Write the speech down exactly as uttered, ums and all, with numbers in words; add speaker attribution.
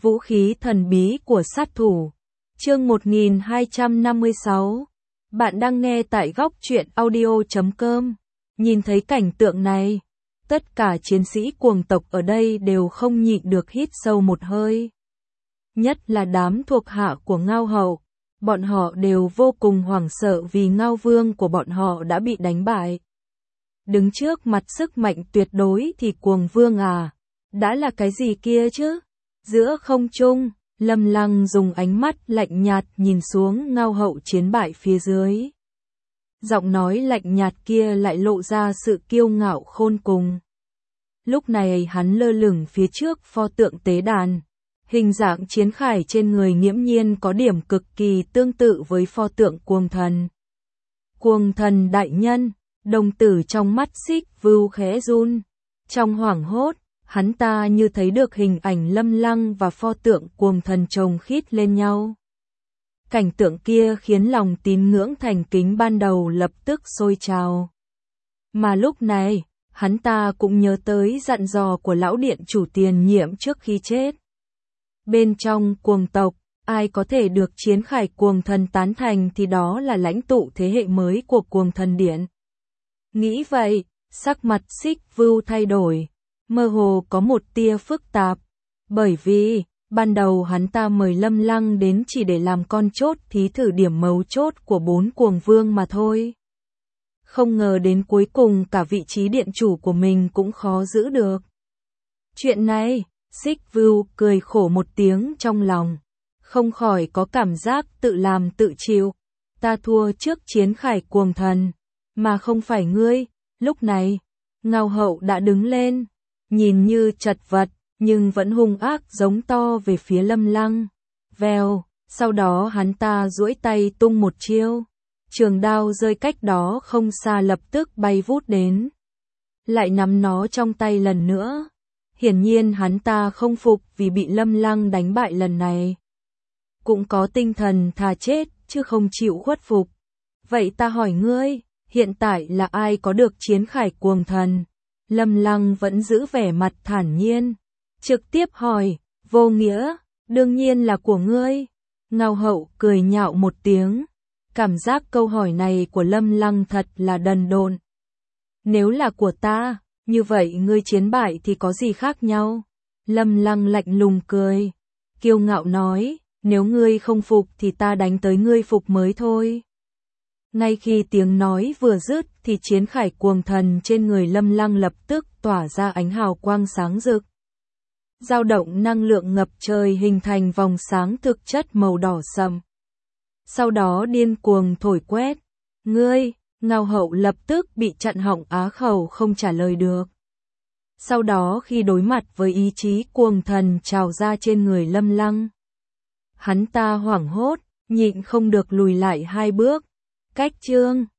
Speaker 1: Vũ khí thần bí của sát thủ. Chương một nghìn hai trăm năm mươi sáu. Bạn đang nghe tại góc truyện audio chấm com. Nhìn thấy cảnh tượng này, tất cả chiến sĩ cuồng tộc ở đây đều không nhịn được hít sâu một hơi. Nhất là đám thuộc hạ của Ngao Hậu, bọn họ đều vô cùng hoảng sợ vì Ngao Vương của bọn họ đã bị đánh bại. Đứng trước mặt sức mạnh tuyệt đối thì cuồng vương à, đã là cái gì kia chứ? Giữa không trung, Lâm Lăng dùng ánh mắt lạnh nhạt nhìn xuống Ngao Hậu chiến bại phía dưới. Giọng nói lạnh nhạt kia lại lộ ra sự kiêu ngạo khôn cùng. Lúc này hắn lơ lửng phía trước pho tượng tế đàn. Hình dạng chiến khải trên người nghiễm nhiên có điểm cực kỳ tương tự với pho tượng cuồng thần. Cuồng thần đại nhân, đồng tử trong mắt Xích Vưu khẽ run. Trong hoảng hốt, hắn ta như thấy được hình ảnh Lâm Lăng và pho tượng cuồng thần chồng khít lên nhau. Cảnh tượng kia khiến lòng tín ngưỡng thành kính ban đầu lập tức sôi trào. Mà lúc này, hắn ta cũng nhớ tới dặn dò của lão điện chủ tiền nhiệm trước khi chết. Bên trong cuồng tộc, ai có thể được chiến khải cuồng thần tán thành thì đó là lãnh tụ thế hệ mới của cuồng thần điện. Nghĩ vậy, sắc mặt Xích Vưu thay đổi, mơ hồ có một tia phức tạp, bởi vì, ban đầu hắn ta mời Lâm Lăng đến chỉ để làm con chốt thí thử điểm mấu chốt của bốn cuồng vương mà thôi. Không ngờ đến cuối cùng cả vị trí điện chủ của mình cũng khó giữ được. Chuyện này, Xích Vưu cười khổ một tiếng trong lòng, không khỏi có cảm giác tự làm tự chịu. Ta thua trước chiến khải cuồng thần, mà không phải ngươi. Lúc này, Ngao Hậu đã đứng lên, nhìn như chật vật, nhưng vẫn hung ác giống to về phía Lâm Lăng. Vèo, sau đó hắn ta duỗi tay tung một chiêu. Trường đao rơi cách đó không xa lập tức bay vút đến. Lại nắm nó trong tay lần nữa. Hiển nhiên hắn ta không phục vì bị Lâm Lăng đánh bại lần này. Cũng có tinh thần thà chết chứ không chịu khuất phục. Vậy ta hỏi ngươi, hiện tại là ai có được chiến khải cuồng thần? Lâm Lăng vẫn giữ vẻ mặt thản nhiên. Trực tiếp hỏi, vô nghĩa, đương nhiên là của ngươi. Ngao Hậu cười nhạo một tiếng. Cảm giác câu hỏi này của Lâm Lăng thật là đần độn. Nếu là của ta, như vậy ngươi chiến bại thì có gì khác nhau? Lâm Lăng lạnh lùng cười, kiêu ngạo nói, nếu ngươi không phục thì ta đánh tới ngươi phục mới thôi. Ngay khi tiếng nói vừa dứt thì chiến khải cuồng thần trên người Lâm Lăng lập tức tỏa ra ánh hào quang sáng rực. Dao động năng lượng ngập trời hình thành vòng sáng thực chất màu đỏ sậm. Sau đó điên cuồng thổi quét. Ngươi, Ngao Hậu lập tức bị chặn họng á khẩu không trả lời được. Sau đó khi đối mặt với ý chí cuồng thần trào ra trên người Lâm Lăng, hắn ta hoảng hốt, nhịn không được lùi lại hai bước. Cách chương